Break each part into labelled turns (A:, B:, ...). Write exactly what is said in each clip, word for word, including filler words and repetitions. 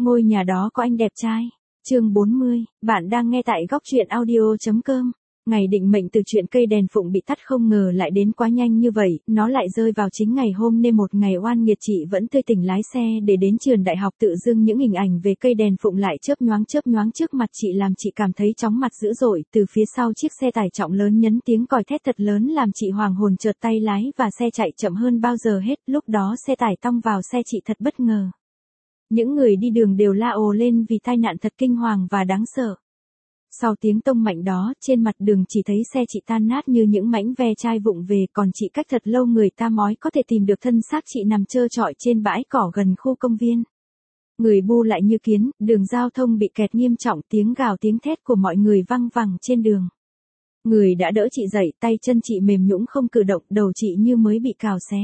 A: Ngôi nhà đó có anh đẹp trai. Chương bốn mươi, bạn đang nghe tại góc truyện audio chấm com. Ngày định mệnh từ chuyện cây đèn phụng bị tắt không ngờ lại đến quá nhanh như vậy, nó lại rơi vào chính ngày hôm nên một ngày oan nghiệt. Chị vẫn tươi tỉnh lái xe để đến trường đại học, tự dưng những hình ảnh về cây đèn phụng lại chớp nhoáng chớp nhoáng trước mặt chị làm chị cảm thấy chóng mặt dữ dội. Từ phía sau chiếc xe tải trọng lớn nhấn tiếng còi thét thật lớn làm chị hoàng hồn chợt tay lái và xe chạy chậm hơn bao giờ hết. Lúc đó xe tải tông vào xe chị thật bất ngờ. Những người đi đường đều la ồ lên vì tai nạn thật kinh hoàng và đáng sợ. Sau tiếng tông mạnh đó, trên mặt đường chỉ thấy xe chị tan nát như những mảnh ve chai vụng về, còn chị cách thật lâu người ta mới có thể tìm được thân xác chị nằm trơ trọi trên bãi cỏ gần khu công viên. Người bu lại như kiến, đường giao thông bị kẹt nghiêm trọng, tiếng gào tiếng thét của mọi người văng vẳng trên đường. Người đã đỡ chị dậy, tay chân chị mềm nhũn không cử động, đầu chị như mới bị cào xé.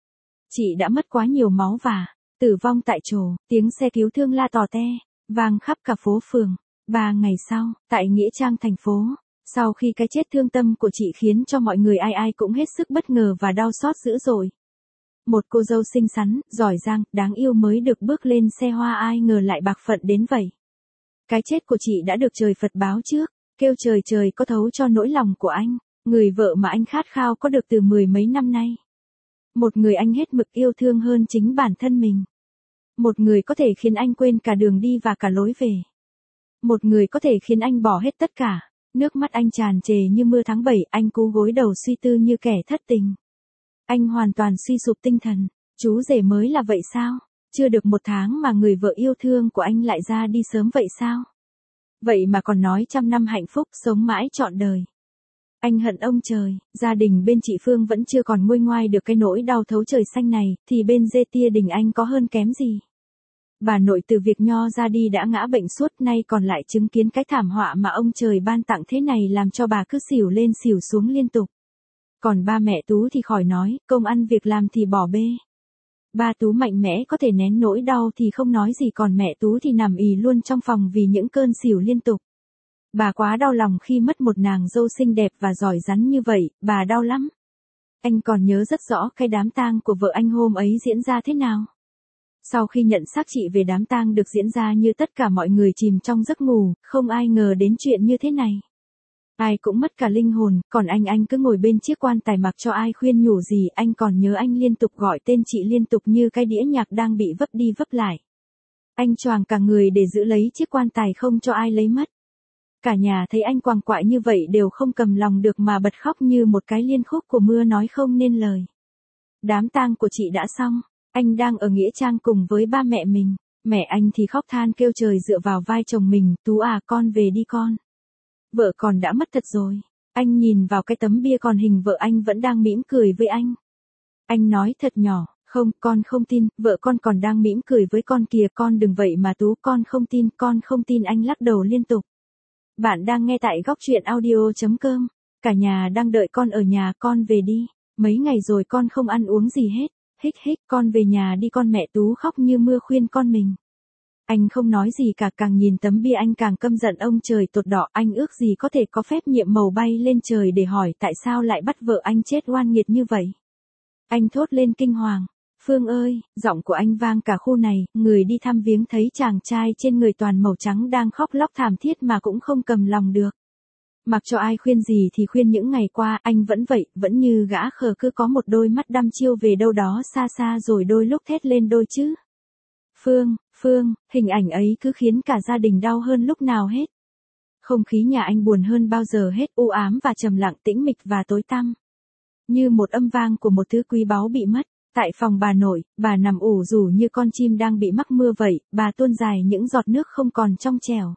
A: Chị đã mất quá nhiều máu và tử vong tại chỗ, tiếng xe cứu thương la tò te, vang khắp cả phố phường. Ba ngày sau, tại Nghĩa Trang thành phố, sau khi cái chết thương tâm của chị khiến cho mọi người ai ai cũng hết sức bất ngờ và đau xót dữ dội. Một cô dâu xinh xắn, giỏi giang, đáng yêu mới được bước lên xe hoa ai ngờ lại bạc phận đến vậy. Cái chết của chị đã được trời Phật báo trước, kêu trời trời có thấu cho nỗi lòng của anh, người vợ mà anh khát khao có được từ mười mấy năm nay. Một người anh hết mực yêu thương hơn chính bản thân mình. Một người có thể khiến anh quên cả đường đi và cả lối về. Một người có thể khiến anh bỏ hết tất cả. Nước mắt anh tràn trề như mưa tháng bảy, anh cú gối đầu suy tư như kẻ thất tình. Anh hoàn toàn suy sụp tinh thần. Chú rể mới là vậy sao? Chưa được một tháng mà người vợ yêu thương của anh lại ra đi sớm vậy sao? Vậy mà còn nói trăm năm hạnh phúc, sống mãi trọn đời. Anh hận ông trời, gia đình bên chị Phương vẫn chưa còn nguôi ngoai được cái nỗi đau thấu trời xanh này, thì bên dê tia đình anh có hơn kém gì. Bà nội từ việc nho ra đi đã ngã bệnh suốt, nay còn lại chứng kiến cái thảm họa mà ông trời ban tặng thế này làm cho bà cứ xỉu lên xỉu xuống liên tục. Còn ba mẹ Tú thì khỏi nói, công ăn việc làm thì bỏ bê. Ba Tú mạnh mẽ có thể nén nỗi đau thì không nói gì, còn mẹ Tú thì nằm ì luôn trong phòng vì những cơn xỉu liên tục. Bà quá đau lòng khi mất một nàng dâu xinh đẹp và giỏi giắn như vậy, bà đau lắm. Anh còn nhớ rất rõ cái đám tang của vợ anh hôm ấy diễn ra thế nào. Sau khi nhận xác chị về, đám tang được diễn ra như tất cả mọi người chìm trong giấc ngủ, không ai ngờ đến chuyện như thế này. Ai cũng mất cả linh hồn, còn anh anh cứ ngồi bên chiếc quan tài mặc cho ai khuyên nhủ gì. Anh còn nhớ anh liên tục gọi tên chị liên tục như cái đĩa nhạc đang bị vấp đi vấp lại. Anh choàng cả người để giữ lấy chiếc quan tài không cho ai lấy mất. Cả nhà thấy anh quàng quại như vậy đều không cầm lòng được mà bật khóc như một cái liên khúc của mưa nói không nên lời. Đám tang của chị đã xong. Anh đang ở Nghĩa Trang cùng với ba mẹ mình. Mẹ anh thì khóc than kêu trời dựa vào vai chồng mình. Tú à, con về đi con. Vợ con đã mất thật rồi. Anh nhìn vào cái tấm bia còn hình vợ anh vẫn đang mỉm cười với anh. Anh nói thật nhỏ, không, con không tin, vợ con còn đang mỉm cười với con kìa, con đừng vậy mà Tú, con không tin, con không tin. Anh lắc đầu liên tục. Bạn đang nghe tại góc truyện audio chấm com. Cả nhà đang đợi con ở nhà, con về đi. Mấy ngày rồi con không ăn uống gì hết. Hích hích, con về nhà đi con. Mẹ Tú khóc như mưa khuyên con mình. Anh không nói gì cả, càng nhìn tấm bia anh càng căm giận ông trời tột đỏ. Anh ước gì có thể có phép nhiệm màu bay lên trời để hỏi tại sao lại bắt vợ anh chết oan nghiệt như vậy. Anh thốt lên kinh hoàng. Phương ơi, giọng của anh vang cả khu này. Người đi thăm viếng thấy chàng trai trên người toàn màu trắng đang khóc lóc thảm thiết mà cũng không cầm lòng được. Mặc cho ai khuyên gì thì khuyên, những ngày qua anh vẫn vậy, vẫn như gã khờ, cứ có một đôi mắt đăm chiêu về đâu đó xa xa rồi đôi lúc thét lên đôi chứ. Phương, Phương, hình ảnh ấy cứ khiến cả gia đình đau hơn lúc nào hết. Không khí nhà anh buồn hơn bao giờ hết, u ám và trầm lặng, tĩnh mịch và tối tăm. Như một âm vang của một thứ quý báu bị mất. Tại phòng bà nội, bà nằm ủ rủ như con chim đang bị mắc mưa vậy, bà tuôn dài những giọt nước không còn trong trẻo.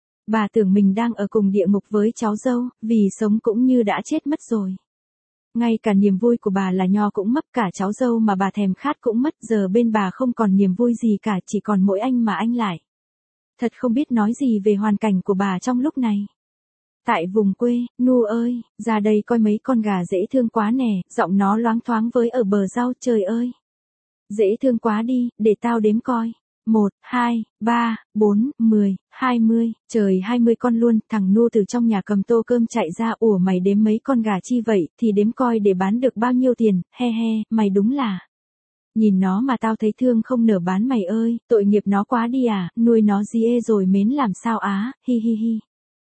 A: Bà tưởng mình đang ở cùng địa ngục với cháu dâu, vì sống cũng như đã chết mất rồi. Ngay cả niềm vui của bà là nho cũng mất, cả cháu dâu mà bà thèm khát cũng mất, giờ bên bà không còn niềm vui gì cả, chỉ còn mỗi anh mà anh lại. Thật không biết nói gì về hoàn cảnh của bà trong lúc này. Tại vùng quê, Nu ơi, ra đây coi mấy con gà dễ thương quá nè, giọng nó loáng thoáng với ở bờ rau. Trời ơi, dễ thương quá đi, để tao đếm coi. Một, hai, ba, bốn, mười, hai mươi, trời hai mươi con luôn. Thằng Nu từ trong nhà cầm tô cơm chạy ra. Ủa mày đếm mấy con gà chi vậy, thì đếm coi để bán được bao nhiêu tiền, he he, mày đúng là Nhìn nó mà tao thấy thương không nở bán mày ơi, tội nghiệp nó quá đi à, nuôi nó gì ê rồi mến làm sao á, hi hi hi.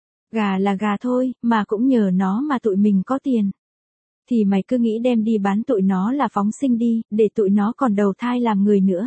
A: Gà là gà thôi, mà cũng nhờ nó mà tụi mình có tiền. Thì mày cứ nghĩ đem đi bán tụi nó là phóng sinh đi, để tụi nó còn đầu thai làm người nữa.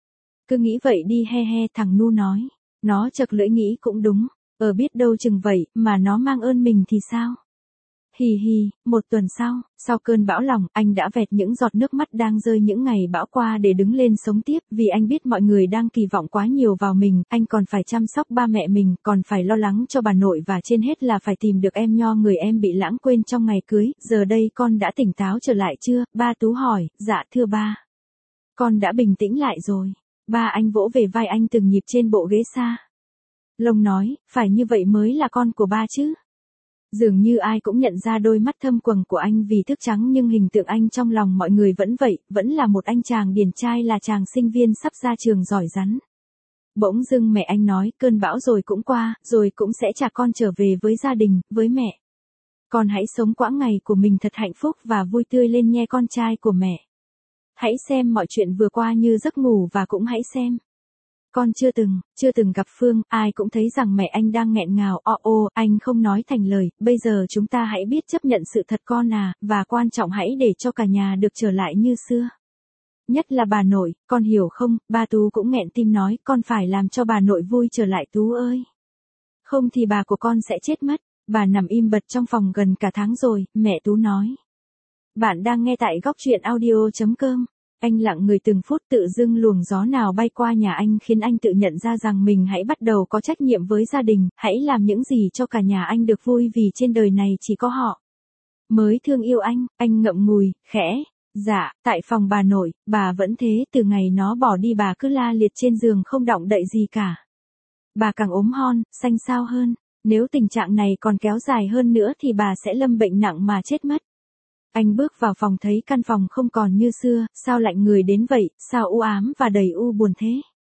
A: Cứ nghĩ vậy đi he he, thằng Nu nói. Nó chật lưỡi nghĩ cũng đúng, ờ biết đâu chừng vậy, mà nó mang ơn mình thì sao? Hì hì, một tuần sau, sau cơn bão lòng, anh đã vẹt những giọt nước mắt đang rơi những ngày bão qua để đứng lên sống tiếp, vì anh biết mọi người đang kỳ vọng quá nhiều vào mình, anh còn phải chăm sóc ba mẹ mình, còn phải lo lắng cho bà nội và trên hết là phải tìm được em Nho người em bị lãng quên trong ngày cưới, giờ đây con đã tỉnh táo trở lại chưa? Ba Tú hỏi, dạ thưa ba. Con đã bình tĩnh lại rồi. Ba anh vỗ về vai anh từng nhịp trên bộ ghế xa. Lông nói, phải như vậy mới là con của ba chứ. Dường như ai cũng nhận ra đôi mắt thâm quầng của anh vì thức trắng nhưng hình tượng anh trong lòng mọi người vẫn vậy, vẫn là một anh chàng điển trai là chàng sinh viên sắp ra trường giỏi rắn. Bỗng dưng mẹ anh nói, cơn bão rồi cũng qua, rồi cũng sẽ trả con trở về với gia đình, với mẹ. Con hãy sống quãng ngày của mình thật hạnh phúc và vui tươi lên nhé con trai của mẹ. Hãy xem mọi chuyện vừa qua như giấc ngủ và cũng hãy xem. Con chưa từng, chưa từng gặp Phương, ai cũng thấy rằng mẹ anh đang nghẹn ngào, o ô, anh không nói thành lời, bây giờ chúng ta hãy biết chấp nhận sự thật con à, và quan trọng hãy để cho cả nhà được trở lại như xưa. Nhất là bà nội, con hiểu không, ba Tú cũng nghẹn tim nói, con phải làm cho bà nội vui trở lại Tú ơi. Không thì bà của con sẽ chết mất, bà nằm im bặt trong phòng gần cả tháng rồi, mẹ Tú nói. Bạn đang nghe tại góc truyện audio chấm com. Anh lặng người từng phút tự dưng luồng gió nào bay qua nhà anh khiến anh tự nhận ra rằng mình hãy bắt đầu có trách nhiệm với gia đình, hãy làm những gì cho cả nhà anh được vui vì trên đời này chỉ có họ mới thương yêu anh, anh ngậm ngùi, khẽ. Dạ, tại phòng bà nội, bà vẫn thế, từ ngày nó bỏ đi bà cứ la liệt trên giường không động đậy gì cả. Bà càng ốm hon, xanh xao hơn, nếu tình trạng này còn kéo dài hơn nữa thì bà sẽ lâm bệnh nặng mà chết mất. Anh bước vào phòng thấy căn phòng không còn như xưa, sao lạnh người đến vậy, sao u ám và đầy u buồn thế.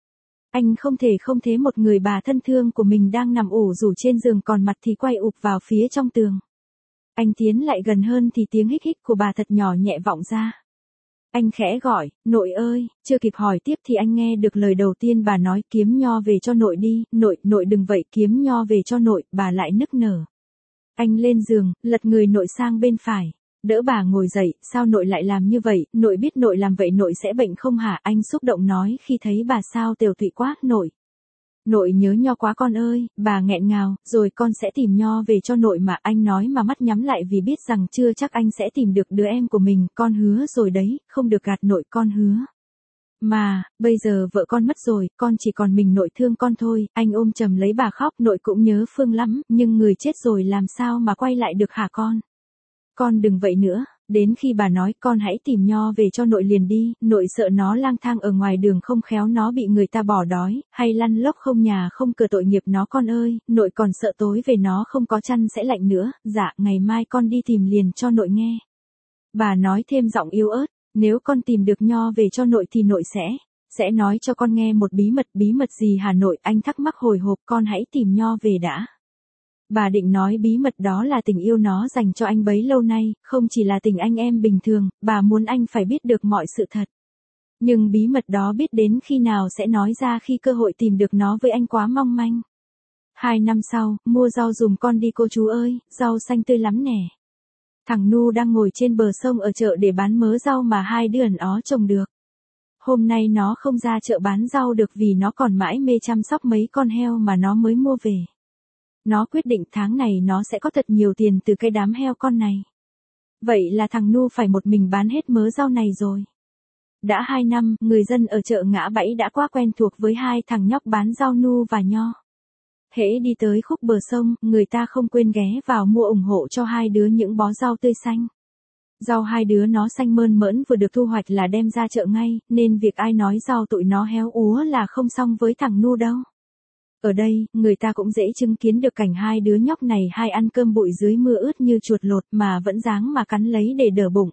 A: Anh không thể không thấy một người bà thân thương của mình đang nằm ủ rủ trên giường còn mặt thì quay ụp vào phía trong tường. Anh tiến lại gần hơn thì tiếng hích hích của bà thật nhỏ nhẹ vọng ra. Anh khẽ gọi, nội ơi, chưa kịp hỏi tiếp thì anh nghe được lời đầu tiên bà nói, kiếm nho về cho nội đi, nội, nội đừng vậy, kiếm nho về cho nội, bà lại nức nở. Anh lên giường, lật người nội sang bên phải. Đỡ bà ngồi dậy, sao nội lại làm như vậy, nội biết nội làm vậy nội sẽ bệnh không hả, anh xúc động nói khi thấy bà sao tiều tụy quá, nội. Nội nhớ nho quá con ơi, bà nghẹn ngào, rồi con sẽ tìm nho về cho nội mà, anh nói mà mắt nhắm lại vì biết rằng chưa chắc anh sẽ tìm được đứa em của mình, con hứa rồi đấy, không được gạt nội, con hứa. Mà, bây giờ vợ con mất rồi, con chỉ còn mình nội thương con thôi, anh ôm chầm lấy bà khóc, nội cũng nhớ Phương lắm, nhưng người chết rồi làm sao mà quay lại được hả con? Con đừng vậy nữa, đến khi bà nói con hãy tìm nho về cho nội liền đi, nội sợ nó lang thang ở ngoài đường không khéo nó bị người ta bỏ đói, hay lăn lóc không nhà không cửa tội nghiệp nó con ơi, nội còn sợ tối về nó không có chăn sẽ lạnh nữa, dạ ngày mai con đi tìm liền cho nội nghe. Bà nói thêm giọng yếu ớt, nếu con tìm được nho về cho nội thì nội sẽ, sẽ nói cho con nghe một bí mật, bí mật gì hả nội, anh thắc mắc hồi hộp, con hãy tìm nho về đã. Bà định nói bí mật đó là tình yêu nó dành cho anh bấy lâu nay, không chỉ là tình anh em bình thường, bà muốn anh phải biết được mọi sự thật. Nhưng bí mật đó biết đến khi nào sẽ nói ra khi cơ hội tìm được nó với anh quá mong manh. Hai năm sau, mua rau dùm con đi cô chú ơi, rau xanh tươi lắm nè. Thằng Nu đang ngồi trên bờ sông ở chợ để bán mớ rau mà hai đứa ẩn ó trồng được. Hôm nay nó không ra chợ bán rau được vì nó còn mãi mê chăm sóc mấy con heo mà nó mới mua về. Nó quyết định tháng này nó sẽ có thật nhiều tiền từ cái đám heo con này. Vậy là thằng Nu phải một mình bán hết mớ rau này rồi. Đã hai năm, người dân ở chợ Ngã Bẫy đã quá quen thuộc với hai thằng nhóc bán rau Nu và nho. Hễ đi tới khúc bờ sông, người ta không quên ghé vào mua ủng hộ cho hai đứa những bó rau tươi xanh. Rau hai đứa nó xanh mơn mởn vừa được thu hoạch là đem ra chợ ngay, nên việc ai nói rau tụi nó héo úa là không xong với thằng Nu đâu. Ở đây, người ta cũng dễ chứng kiến được cảnh hai đứa nhóc này hai ăn cơm bụi dưới mưa ướt như chuột lột mà vẫn dáng mà cắn lấy để đỡ bụng.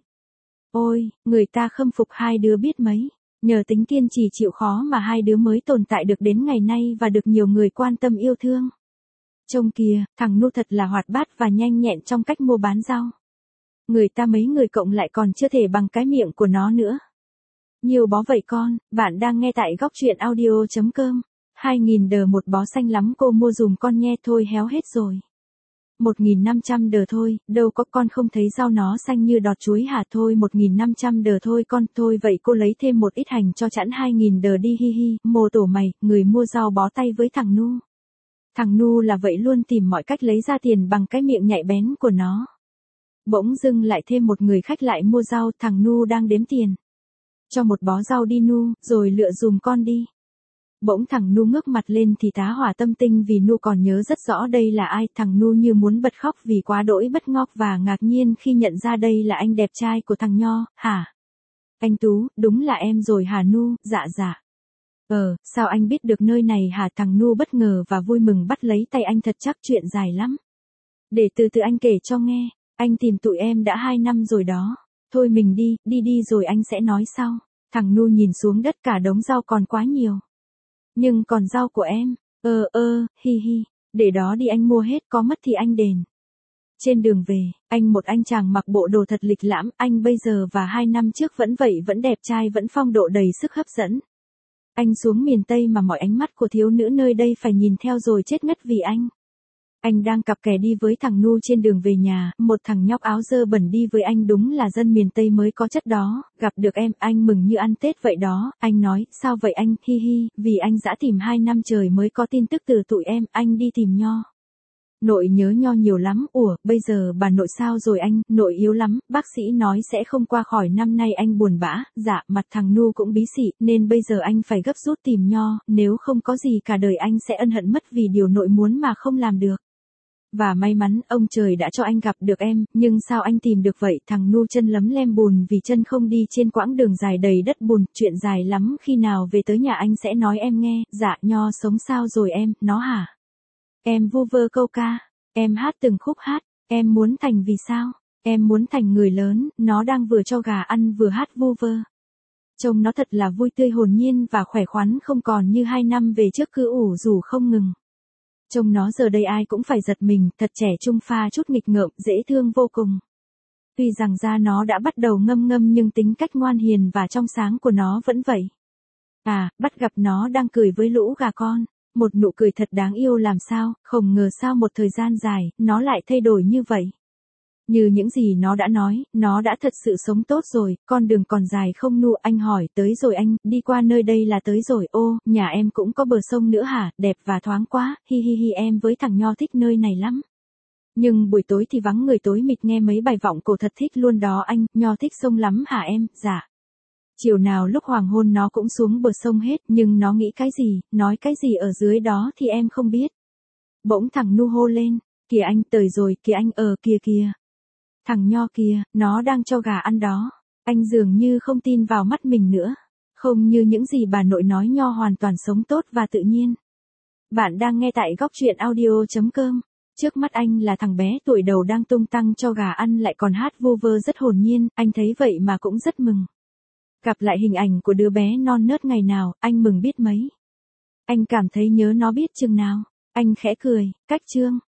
A: Ôi, người ta khâm phục hai đứa biết mấy. Nhờ tính kiên trì chịu khó mà hai đứa mới tồn tại được đến ngày nay và được nhiều người quan tâm yêu thương. Trông kìa, thằng Nu thật là hoạt bát và nhanh nhẹn trong cách mua bán rau. Người ta mấy người cộng lại còn chưa thể bằng cái miệng của nó nữa. Nhiều bó vậy con, bạn đang nghe tại góc truyện audio.com. hai nghìn đờ một bó xanh lắm cô mua dùm con nhe thôi héo hết rồi. một nghìn năm trăm đờ thôi, đâu có con không thấy rau nó xanh như đọt chuối hả thôi một nghìn năm trăm đờ thôi con thôi vậy cô lấy thêm một ít hành cho chẵn hai nghìn đờ đi hi hi, mồ tổ mày, người mua rau bó tay với thằng Nu. Thằng Nu là vậy luôn tìm mọi cách lấy ra tiền bằng cái miệng nhạy bén của nó. Bỗng dưng lại thêm một người khách lại mua rau, thằng Nu đang đếm tiền. Cho một bó rau đi Nu, rồi lựa dùm con đi. Bỗng thằng Nu ngước mặt lên thì tá hỏa tâm tinh vì Nu còn nhớ rất rõ đây là ai. Thằng Nu như muốn bật khóc vì quá đỗi bất ngốc và ngạc nhiên khi nhận ra đây là anh đẹp trai của thằng Nho. Hả? Anh Tú, đúng là em rồi hả Nu? Dạ dạ. Ờ, sao anh biết được nơi này hả? Thằng Nu bất ngờ và vui mừng bắt lấy tay anh thật chắc chuyện dài lắm. Để từ từ anh kể cho nghe, anh tìm tụi em đã hai năm rồi đó. Thôi mình đi, đi đi rồi anh sẽ nói sau. Thằng Nu nhìn xuống đất cả đống rau còn quá nhiều. Nhưng còn rau của em, ơ ơ, hi hi, để đó đi anh mua hết có mất thì anh đền. Trên đường về, anh một anh chàng mặc bộ đồ thật lịch lãm, anh bây giờ và hai năm trước vẫn vậy vẫn đẹp trai vẫn phong độ đầy sức hấp dẫn. Anh xuống miền Tây mà mọi ánh mắt của thiếu nữ nơi đây phải nhìn theo rồi chết ngất vì anh. Anh đang cặp kè đi với thằng Nu trên đường về nhà, một thằng nhóc áo dơ bẩn đi với anh đúng là dân miền Tây mới có chất đó, gặp được em, anh mừng như ăn Tết vậy đó, anh nói, sao vậy anh, hi hi, vì anh dã tìm hai năm trời mới có tin tức từ tụi em, anh đi tìm Nho. Nội nhớ Nho nhiều lắm, ủa, bây giờ bà nội sao rồi anh, nội yếu lắm, bác sĩ nói sẽ không qua khỏi năm nay anh buồn bã, dạ, mặt thằng Nu cũng bí xị, nên bây giờ anh phải gấp rút tìm Nho, nếu không có gì cả đời anh sẽ ân hận mất vì điều nội muốn mà không làm được. Và may mắn, ông trời đã cho anh gặp được em, nhưng sao anh tìm được vậy? Thằng Nu chân lấm lem bùn vì chân không đi trên quãng đường dài đầy đất bùn, chuyện dài lắm, khi nào về tới nhà anh sẽ nói em nghe. Dạ, Nho sống sao rồi em, nó hả? Em vu vơ câu ca, em hát từng khúc hát, em muốn thành vì sao? Em muốn thành người lớn, nó đang vừa cho gà ăn vừa hát vu vơ. Trông nó thật là vui tươi hồn nhiên và khỏe khoắn không còn như hai năm về trước cứ ủ rủ không ngừng. Trông nó giờ đây ai cũng phải giật mình, thật trẻ trung pha chút nghịch ngợm, dễ thương vô cùng. Tuy rằng da nó đã bắt đầu ngâm ngâm nhưng tính cách ngoan hiền và trong sáng của nó vẫn vậy. À, bắt gặp nó đang cười với lũ gà con, một nụ cười thật đáng yêu làm sao, không ngờ sao một thời gian dài, nó lại thay đổi như vậy. Như những gì nó đã nói, nó đã thật sự sống tốt rồi, con đường còn dài không Nu, anh hỏi, tới rồi anh, đi qua nơi đây là tới rồi, ô, nhà em cũng có bờ sông nữa hả, đẹp và thoáng quá, hi hi hi em với thằng Nho thích nơi này lắm. Nhưng buổi tối thì vắng người tối mịt nghe mấy bài vọng cổ thật thích luôn đó anh, Nho thích sông lắm hả em, dạ. Chiều nào lúc hoàng hôn nó cũng xuống bờ sông hết, nhưng nó nghĩ cái gì, nói cái gì ở dưới đó thì em không biết. Bỗng thằng Nu hô lên, kìa anh tới rồi, kìa anh ờ kìa kìa. Thằng Nho kia, nó đang cho gà ăn đó. Anh dường như không tin vào mắt mình nữa. Không như những gì bà nội nói, Nho hoàn toàn sống tốt và tự nhiên. Bạn đang nghe tại góc truyện audio.com. Trước mắt anh là thằng bé tuổi đầu đang tung tăng cho gà ăn lại còn hát vu vơ rất hồn nhiên, anh thấy vậy mà cũng rất mừng. Gặp lại hình ảnh của đứa bé non nớt ngày nào, anh mừng biết mấy. Anh cảm thấy nhớ nó biết chừng nào. Anh khẽ cười, cách chương.